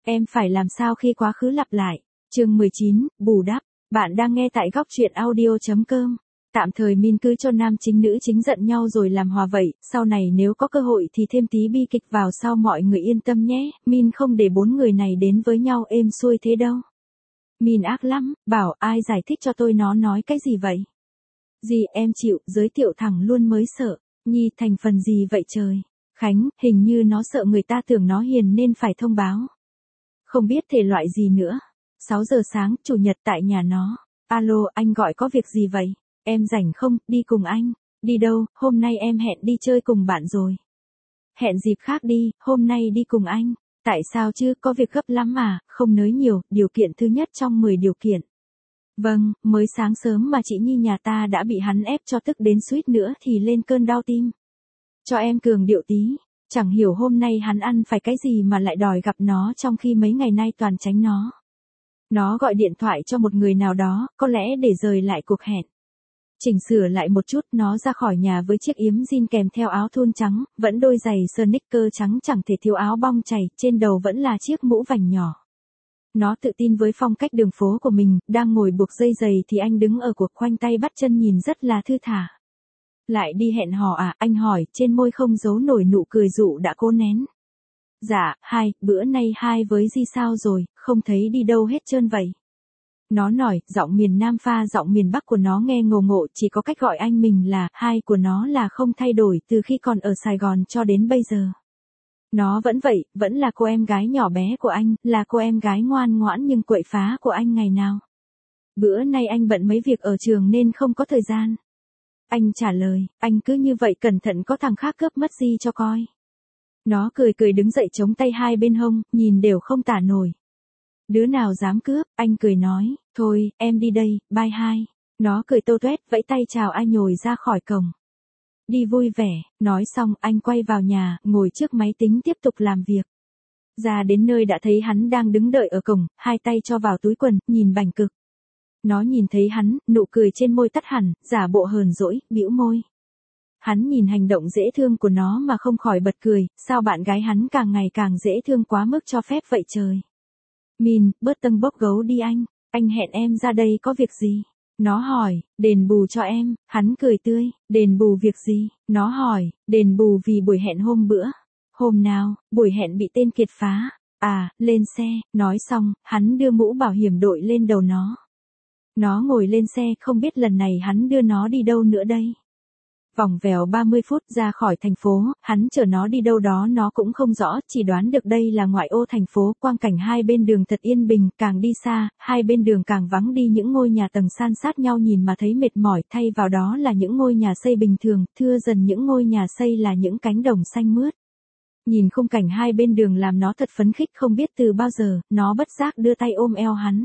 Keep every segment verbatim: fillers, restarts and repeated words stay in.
Em phải làm sao khi quá khứ lặp lại? Chương mười chín, bù đắp. Bạn đang nghe tại góc truyện audio chấm com. Tạm thời Min cứ cho nam chính nữ chính giận nhau rồi làm hòa vậy, sau này nếu có cơ hội thì thêm tí bi kịch vào sau mọi người yên tâm nhé, Min không để bốn người này đến với nhau êm xuôi thế đâu. Min ác lắm, bảo ai giải thích cho tôi nó nói cái gì vậy? Gì em chịu, giới thiệu thẳng luôn mới sợ. Nhi thành phần gì vậy trời? Khánh, hình như nó sợ người ta tưởng nó hiền nên phải thông báo. Không biết thể loại gì nữa. sáu giờ sáng, chủ nhật tại nhà nó. Alo, anh gọi có việc gì vậy? Em rảnh không, đi cùng anh. Đi đâu, hôm nay em hẹn đi chơi cùng bạn rồi. Hẹn dịp khác đi, hôm nay đi cùng anh. Tại sao chứ, có việc gấp lắm mà, không nới nhiều, điều kiện thứ nhất trong mười điều kiện. Vâng, mới sáng sớm mà chị Nhi nhà ta đã bị hắn ép cho tức đến suýt nữa thì lên cơn đau tim. Cho em cường điệu tí, chẳng hiểu hôm nay hắn ăn phải cái gì mà lại đòi gặp nó trong khi mấy ngày nay toàn tránh nó. Nó gọi điện thoại cho một người nào đó, có lẽ để rời lại cuộc hẹn. Chỉnh sửa lại một chút, nó ra khỏi nhà với chiếc yếm jean kèm theo áo thun trắng, vẫn đôi giày sneaker trắng chẳng thể thiếu áo bong chày, trên đầu vẫn là chiếc mũ vành nhỏ. Nó tự tin với phong cách đường phố của mình, đang ngồi buộc dây giày thì anh đứng ở cuộc khoanh tay bắt chân nhìn rất là thư thả. Lại đi hẹn hò à, anh hỏi, trên môi không giấu nổi nụ cười dụ đã cố nén. Dạ, hai, bữa nay hai với Di sao rồi, không thấy đi đâu hết trơn vậy. Nó nói, giọng miền Nam pha giọng miền Bắc của nó nghe ngầu ngộ, chỉ có cách gọi anh mình là, hai của nó là không thay đổi từ khi còn ở Sài Gòn cho đến bây giờ. Nó vẫn vậy, vẫn là cô em gái nhỏ bé của anh, là cô em gái ngoan ngoãn nhưng quậy phá của anh ngày nào. Bữa nay anh bận mấy việc ở trường nên không có thời gian. Anh trả lời, anh cứ như vậy cẩn thận có thằng khác cướp mất gì cho coi. Nó cười cười đứng dậy chống tay hai bên hông, nhìn đều không tả nổi. Đứa nào dám cướp, anh cười nói, thôi, em đi đây, bye hai. Nó cười tô toét, vẫy tay chào ai nhồi ra khỏi cổng. Đi vui vẻ, nói xong anh quay vào nhà, ngồi trước máy tính tiếp tục làm việc. Ra đến nơi đã thấy hắn đang đứng đợi ở cổng, hai tay cho vào túi quần, nhìn bảnh cực. Nó nhìn thấy hắn, nụ cười trên môi tắt hẳn, giả bộ hờn dỗi, bĩu môi. Hắn nhìn hành động dễ thương của nó mà không khỏi bật cười, sao bạn gái hắn càng ngày càng dễ thương quá mức cho phép vậy trời. Min, bớt tâng bốc gấu đi anh, anh hẹn em ra đây có việc gì? Nó hỏi, đền bù cho em, hắn cười tươi, đền bù việc gì? Nó hỏi, đền bù vì buổi hẹn hôm bữa. Hôm nào, buổi hẹn bị tên kiệt phá. À, lên xe, nói xong, hắn đưa mũ bảo hiểm đội lên đầu nó. Nó ngồi lên xe, không biết lần này hắn đưa nó đi đâu nữa đây. Vòng vèo ba mươi phút ra khỏi thành phố, hắn chở nó đi đâu đó nó cũng không rõ, chỉ đoán được đây là ngoại ô thành phố, quang cảnh hai bên đường thật yên bình, càng đi xa, hai bên đường càng vắng đi những ngôi nhà tầng san sát nhau nhìn mà thấy mệt mỏi, thay vào đó là những ngôi nhà xây bình thường, thưa dần những ngôi nhà xây là những cánh đồng xanh mướt. Nhìn khung cảnh hai bên đường làm nó thật phấn khích không biết từ bao giờ, nó bất giác đưa tay ôm eo hắn.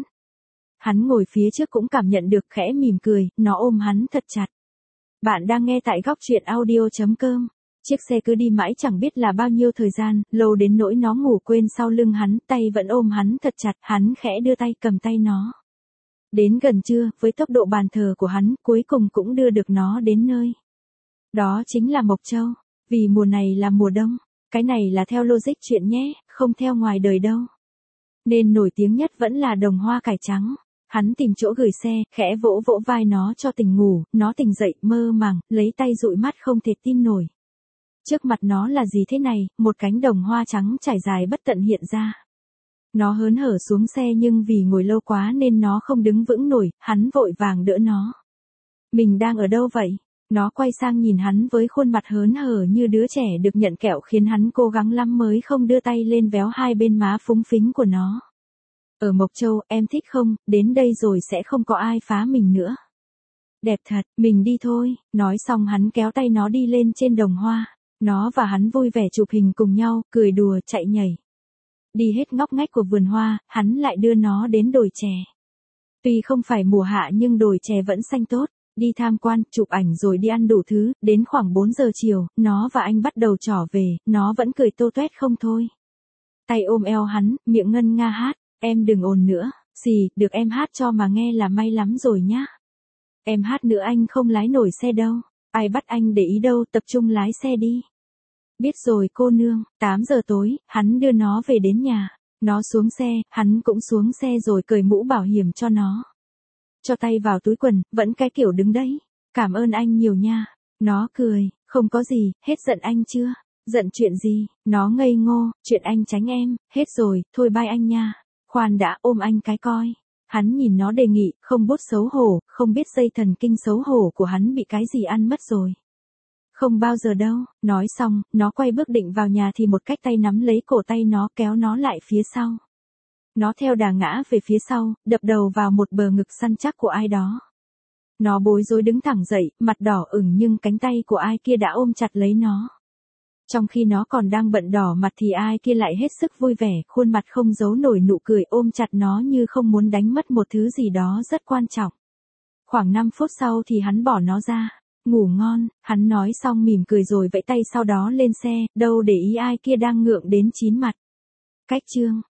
Hắn ngồi phía trước cũng cảm nhận được khẽ mỉm cười, nó ôm hắn thật chặt. Bạn đang nghe tại góc truyện audio chấm com. Chiếc xe cứ đi mãi chẳng biết là bao nhiêu thời gian, lâu đến nỗi nó ngủ quên sau lưng hắn, tay vẫn ôm hắn thật chặt, hắn khẽ đưa tay cầm tay nó. Đến gần trưa, với tốc độ bàn thờ của hắn, cuối cùng cũng đưa được nó đến nơi. Đó chính là Mộc Châu, vì mùa này là mùa đông, cái này là theo logic chuyện nhé, không theo ngoài đời đâu. Nên nổi tiếng nhất vẫn là đồng hoa cải trắng. Hắn tìm chỗ gửi xe, khẽ vỗ vỗ vai nó cho tỉnh ngủ, nó tỉnh dậy, mơ màng, lấy tay dụi mắt không thể tin nổi. Trước mặt nó là gì thế này, một cánh đồng hoa trắng trải dài bất tận hiện ra. Nó hớn hở xuống xe nhưng vì ngồi lâu quá nên nó không đứng vững nổi, hắn vội vàng đỡ nó. Mình đang ở đâu vậy? Nó quay sang nhìn hắn với khuôn mặt hớn hở như đứa trẻ được nhận kẹo khiến hắn cố gắng lắm mới không đưa tay lên véo hai bên má phúng phính của nó. Ở Mộc Châu, em thích không, đến đây rồi sẽ không có ai phá mình nữa. Đẹp thật, mình đi thôi, nói xong hắn kéo tay nó đi lên trên đồng hoa. Nó và hắn vui vẻ chụp hình cùng nhau, cười đùa, chạy nhảy. Đi hết ngóc ngách của vườn hoa, hắn lại đưa nó đến đồi chè. Tuy không phải mùa hạ nhưng đồi chè vẫn xanh tốt. Đi tham quan, chụp ảnh rồi đi ăn đủ thứ, đến khoảng bốn giờ chiều, nó và anh bắt đầu trỏ về, nó vẫn cười tô toét không thôi. Tay ôm eo hắn, miệng ngân nga hát. Em đừng ồn nữa, gì, được em hát cho mà nghe là may lắm rồi nhá. Em hát nữa anh không lái nổi xe đâu, ai bắt anh để ý đâu, tập trung lái xe đi. Biết rồi cô nương, tám giờ tối, hắn đưa nó về đến nhà. Nó xuống xe, hắn cũng xuống xe rồi cởi mũ bảo hiểm cho nó. Cho tay vào túi quần, vẫn cái kiểu đứng đấy. Cảm ơn anh nhiều nha. Nó cười, không có gì, hết giận anh chưa? Giận chuyện gì? Nó ngây ngô, chuyện anh tránh em, hết rồi, thôi bye anh nha. Khoan đã, ôm anh cái coi. Hắn nhìn nó đề nghị, không bút xấu hổ, không biết dây thần kinh xấu hổ của hắn bị cái gì ăn mất rồi. Không bao giờ đâu, nói xong, nó quay bước định vào nhà thì một cách tay nắm lấy cổ tay nó kéo nó lại phía sau. Nó theo đà ngã về phía sau, đập đầu vào một bờ ngực săn chắc của ai đó. Nó bối rối đứng thẳng dậy, mặt đỏ ửng nhưng cánh tay của ai kia đã ôm chặt lấy nó. Trong khi nó còn đang bận đỏ mặt thì ai kia lại hết sức vui vẻ, khuôn mặt không giấu nổi nụ cười ôm chặt nó như không muốn đánh mất một thứ gì đó rất quan trọng. Khoảng năm phút sau thì hắn bỏ nó ra. Ngủ ngon, hắn nói xong mỉm cười rồi vẫy tay sau đó lên xe, đâu để ý ai kia đang ngượng đến chín mặt. Cách chương